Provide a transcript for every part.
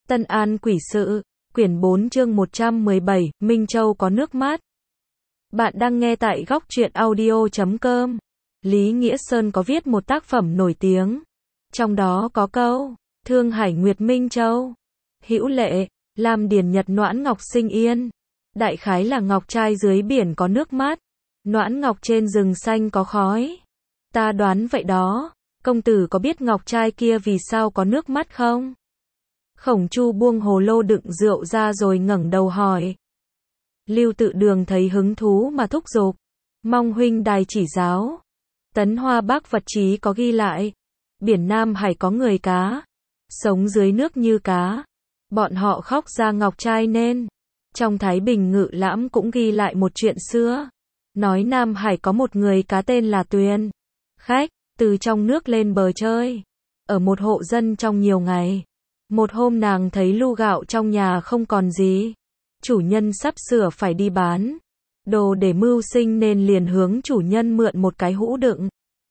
Tân An Quỷ Sự, quyển 4 chương 117, Minh Châu có nước mắt. Bạn đang nghe tại góc truyện audio.com. Lý Nghĩa Sơn có viết một tác phẩm nổi tiếng. Trong đó có câu, Thương Hải Nguyệt Minh Châu, Hữu Lệ, Lam Điền Nhật Noãn Ngọc Sinh Yên. Đại khái là ngọc trai dưới biển có nước mắt, noãn ngọc trên rừng xanh có khói. Ta đoán vậy đó, công tử có biết ngọc trai kia vì sao có nước mắt không? Khổng Chu buông hồ lô đựng rượu ra rồi ngẩng đầu hỏi. Lưu Tự Đường thấy hứng thú mà thúc giục, mong huynh đài chỉ giáo. Tấn Hoa Bác vật chí có ghi lại, biển Nam Hải có người cá, sống dưới nước như cá. Bọn họ khóc ra ngọc trai nên. Trong Thái Bình Ngự Lãm cũng ghi lại một chuyện xưa, nói Nam Hải có một người cá tên là Tuyền. Khách, từ trong nước lên bờ chơi, ở một hộ dân trong nhiều ngày. Một hôm nàng thấy lu gạo trong nhà không còn gì. Chủ nhân sắp sửa phải đi bán đồ để mưu sinh nên liền hướng chủ nhân mượn một cái hũ đựng.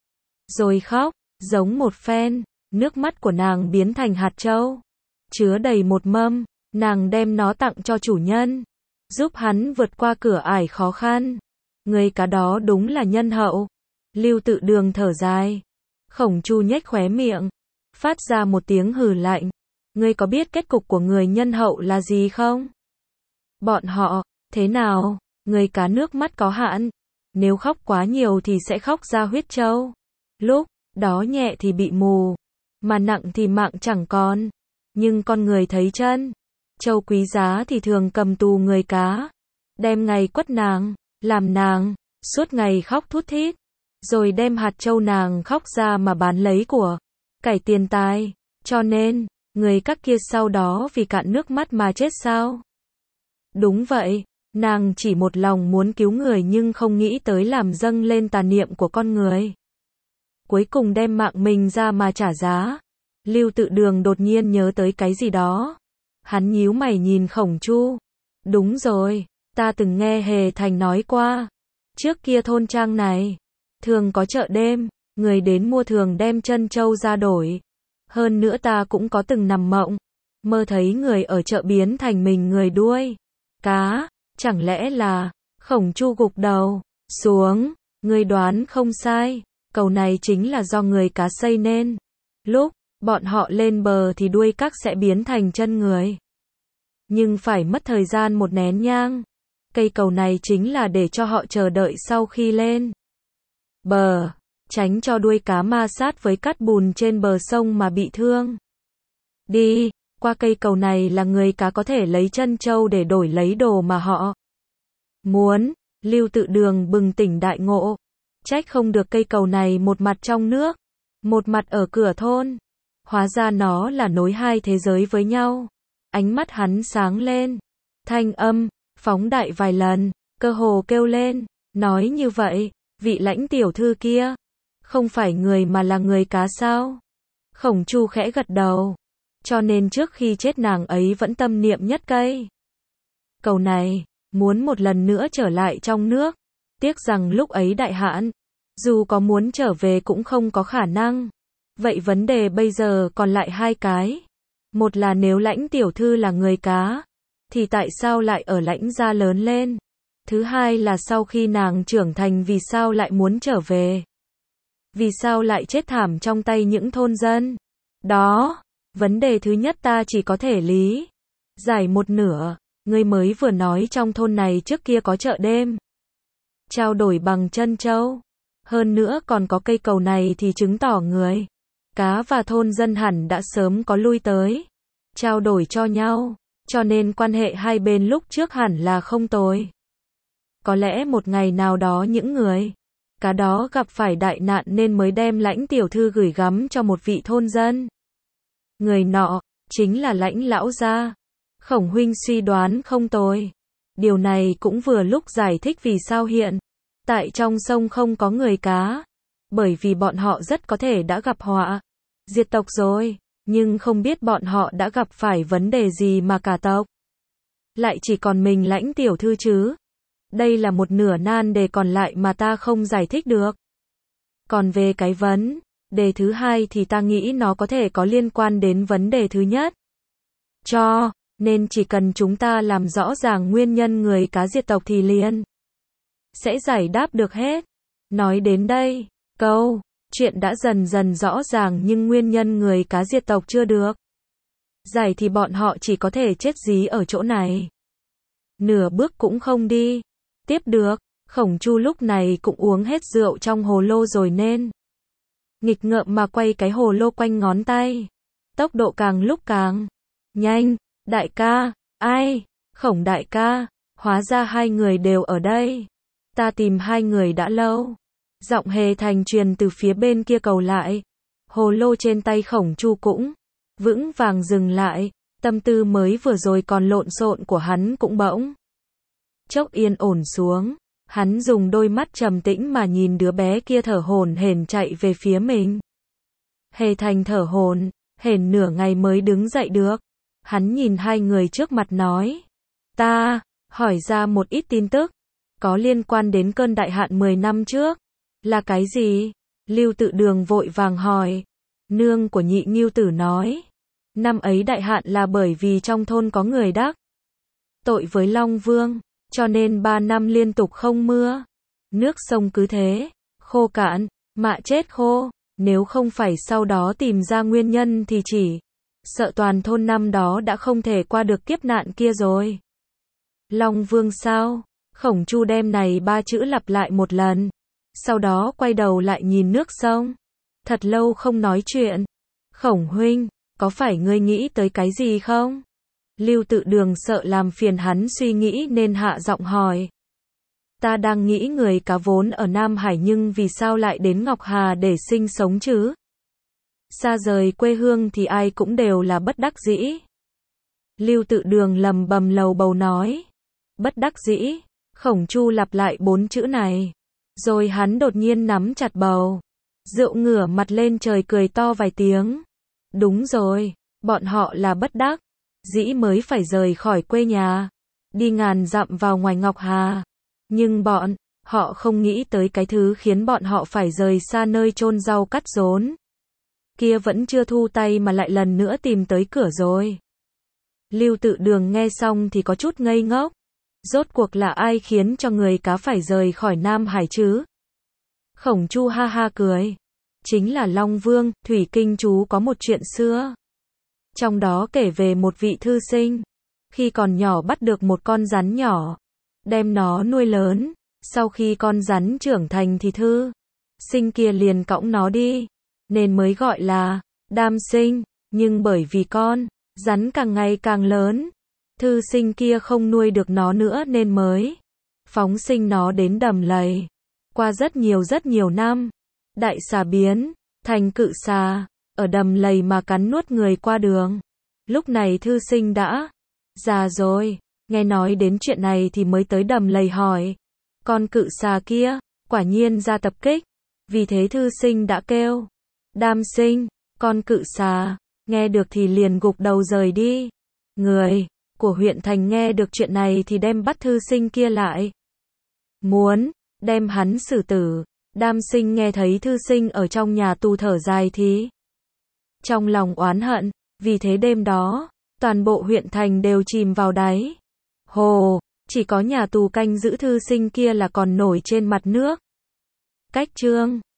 Rồi khóc, giống một phen, nước mắt của nàng biến thành hạt châu, chứa đầy một mâm, nàng đem nó tặng cho chủ nhân, giúp hắn vượt qua cửa ải khó khăn. Người cá đó đúng là nhân hậu. Lưu Tự Đường thở dài. Khổng Chu nhếch khóe miệng, phát ra một tiếng hừ lạnh. Ngươi có biết kết cục của người nhân hậu là gì không? Bọn họ, thế nào? Người cá nước mắt có hạn. Nếu khóc quá nhiều thì sẽ khóc ra huyết châu. Lúc đó nhẹ thì bị mù, mà nặng thì mạng chẳng còn. Nhưng con người thấy chân châu quý giá thì thường cầm tù người cá, đem ngày quất nàng, làm nàng suốt ngày khóc thút thít, rồi đem hạt châu nàng khóc ra mà bán lấy của cải tiền tài. Cho nên người các kia sau đó vì cạn nước mắt mà chết sao? Đúng vậy, nàng chỉ một lòng muốn cứu người nhưng không nghĩ tới làm dâng lên tà niệm của con người, cuối cùng đem mạng mình ra mà trả giá. Lưu Tự Đường đột nhiên nhớ tới cái gì đó. Hắn nhíu mày nhìn Khổng Chu. Đúng rồi, ta từng nghe Hề Thành nói qua. Trước kia thôn trang này thường có chợ đêm, người đến mua thường đem chân châu ra đổi. Hơn nữa ta cũng có từng nằm mộng, mơ thấy người ở chợ biến thành mình người đuôi cá. Chẳng lẽ là... Khổng Chu gục đầu xuống. Ngươi đoán không sai, cầu này chính là do người cá xây nên. Lúc bọn họ lên bờ thì đuôi các sẽ biến thành chân người, nhưng phải mất thời gian một nén nhang. Cây cầu này chính là để cho họ chờ đợi sau khi lên bờ, tránh cho đuôi cá ma sát với cát bùn trên bờ sông mà bị thương. Đi qua cây cầu này là người cá có thể lấy chân châu để đổi lấy đồ mà họ muốn. Lưu Tự Đường bừng tỉnh đại ngộ. Trách không được cây cầu này một mặt trong nước, một mặt ở cửa thôn. Hóa ra nó là nối hai thế giới với nhau. Ánh mắt hắn sáng lên, thanh âm phóng đại vài lần, cơ hồ kêu lên. Nói như vậy, vị Lãnh tiểu thư kia không phải người mà là người cá sao? Khổng Chu khẽ gật đầu. Cho nên trước khi chết nàng ấy vẫn tâm niệm nhất cây cầu này, muốn một lần nữa trở lại trong nước. Tiếc rằng lúc ấy đại hạn, dù có muốn trở về cũng không có khả năng. Vậy vấn đề bây giờ còn lại hai cái. Một là nếu Lãnh tiểu thư là người cá, thì tại sao lại ở Lãnh gia lớn lên? Thứ hai là sau khi nàng trưởng thành vì sao lại muốn trở về? Vì sao lại chết thảm trong tay những thôn dân? Đó, vấn đề thứ nhất ta chỉ có thể lý giải một nửa. Ngươi mới vừa nói trong thôn này trước kia có chợ đêm, trao đổi bằng chân châu. Hơn nữa còn có cây cầu này thì chứng tỏ người cá và thôn dân hẳn đã sớm có lui tới, trao đổi cho nhau. Cho nên quan hệ hai bên lúc trước hẳn là không tồi. Có lẽ một ngày nào đó những người cá đó gặp phải đại nạn nên mới đem Lãnh tiểu thư gửi gắm cho một vị thôn dân. Người nọ chính là Lãnh lão gia. Khổng huynh suy đoán không tồi. Điều này cũng vừa lúc giải thích vì sao hiện tại trong sông không có người cá. Bởi vì bọn họ rất có thể đã gặp họa diệt tộc rồi, nhưng không biết bọn họ đã gặp phải vấn đề gì mà cả tộc lại chỉ còn mình Lãnh tiểu thư chứ. Đây là một nửa nan đề còn lại mà ta không giải thích được. Còn về cái vấn đề thứ hai thì ta nghĩ nó có thể có liên quan đến vấn đề thứ nhất. cho nên chỉ cần chúng ta làm rõ ràng nguyên nhân người cá diệt tộc thì liền sẽ giải đáp được hết. Nói đến đây, chuyện đã dần dần rõ ràng nhưng nguyên nhân người cá diệt tộc chưa được giải thì bọn họ chỉ có thể chết dí ở chỗ này. Nửa bước cũng không đi tiếp được. Khổng Chu lúc này cũng uống hết rượu trong hồ lô rồi nên nghịch ngợm mà quay cái hồ lô quanh ngón tay. Tốc độ càng lúc càng nhanh. Đại ca, ai? Khổng đại ca, hóa ra hai người đều ở đây. Ta tìm hai người đã lâu. Giọng Hề Thành truyền từ phía bên kia cầu lại. Hồ lô trên tay Khổng Chu cũng vững vàng dừng lại. Tâm tư mới vừa rồi còn lộn xộn của hắn cũng bỗng chốc yên ổn xuống. Hắn dùng đôi mắt trầm tĩnh mà nhìn đứa bé kia thở hổn hển chạy về phía mình. Hề Thành thở hổn hển nửa ngày mới đứng dậy được. Hắn nhìn hai người trước mặt nói. Ta hỏi ra một ít tin tức có liên quan đến cơn đại hạn 10 năm trước. Là cái gì? Lưu Tự Đường vội vàng hỏi. Nương của Nhị Ngưu Tử nói. Năm ấy đại hạn là bởi vì trong thôn có người đắc tội với Long Vương, cho nên 3 năm liên tục không mưa. Nước sông cứ thế khô cạn, mạ chết khô. Nếu không phải sau đó tìm ra nguyên nhân thì chỉ sợ toàn thôn năm đó đã không thể qua được kiếp nạn kia rồi. Long Vương sao? Khổng Chu đem này 3 chữ lặp lại một lần. Sau đó quay đầu lại nhìn nước sông. Thật lâu không nói chuyện. Khổng huynh, có phải ngươi nghĩ tới cái gì không? Lưu Tự Đường sợ làm phiền hắn suy nghĩ nên hạ giọng hỏi. Ta đang nghĩ người cá vốn ở Nam Hải nhưng vì sao lại đến Ngọc Hà để sinh sống chứ? Xa rời quê hương thì ai cũng đều là bất đắc dĩ. Lưu Tự Đường lầm bầm lầu bầu nói. Bất đắc dĩ. Khổng Chu lặp lại 4 chữ này. Rồi hắn đột nhiên nắm chặt bầu rượu ngửa mặt lên trời cười to vài tiếng. Đúng rồi, bọn họ là bất đắc dĩ mới phải rời khỏi quê nhà, đi ngàn dặm vào ngoài Ngọc Hà. Nhưng bọn họ không nghĩ tới cái thứ khiến bọn họ phải rời xa nơi chôn rau cắt rốn kia vẫn chưa thu tay mà lại lần nữa tìm tới cửa rồi. Lưu Tự Đường nghe xong thì có chút ngây ngốc. Rốt cuộc là ai khiến cho người cá phải rời khỏi Nam Hải chứ? Khổng Chu ha ha cười. Chính là Long Vương. Thủy Kinh chú có một chuyện xưa. Trong đó kể về một vị thư sinh. Khi còn nhỏ bắt được một con rắn nhỏ. Đem nó nuôi lớn. Sau khi con rắn trưởng thành thì thư sinh kia liền cõng nó đi. Nên mới gọi là đam sinh. Nhưng bởi vì con rắn càng ngày càng lớn, thư sinh kia không nuôi được nó nữa nên mới phóng sinh nó đến đầm lầy. Qua rất nhiều năm, đại xà biến thành cự xà, ở đầm lầy mà cắn nuốt người qua đường. Lúc này thư sinh đã già rồi, nghe nói đến chuyện này thì mới tới đầm lầy hỏi. Con cự xà kia, quả nhiên ra tập kích. Vì thế thư sinh đã kêu. Đam sinh, con cự xà, nghe được thì liền gục đầu rời đi. Người của huyện thành nghe được chuyện này thì đem bắt thư sinh kia lại. Muốn đem hắn xử tử. Đam sinh nghe thấy thư sinh ở trong nhà tù thở dài thì trong lòng oán hận. Vì thế đêm đó, toàn bộ huyện thành đều chìm vào đáy hồ. Chỉ có nhà tù canh giữ thư sinh kia là còn nổi trên mặt nước. Cách chương